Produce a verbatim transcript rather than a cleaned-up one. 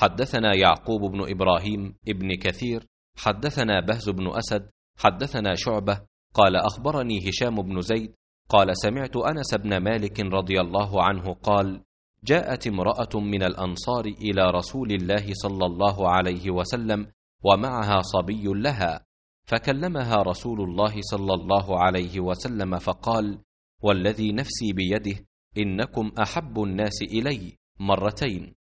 حدثنا يعقوب بن إبراهيم ابن كثير حدثنا بهز بن أسد حدثنا شعبة قال أخبرني هشام بن زيد قال سمعت أنس بن مالك رضي الله عنه قال جاءت امرأة من الأنصار إلى رسول الله صلى الله عليه وسلم ومعها صبي لها، فكلمها رسول الله صلى الله عليه وسلم فقال والذي نفسي بيده إنكم أحب الناس إلي مرتين،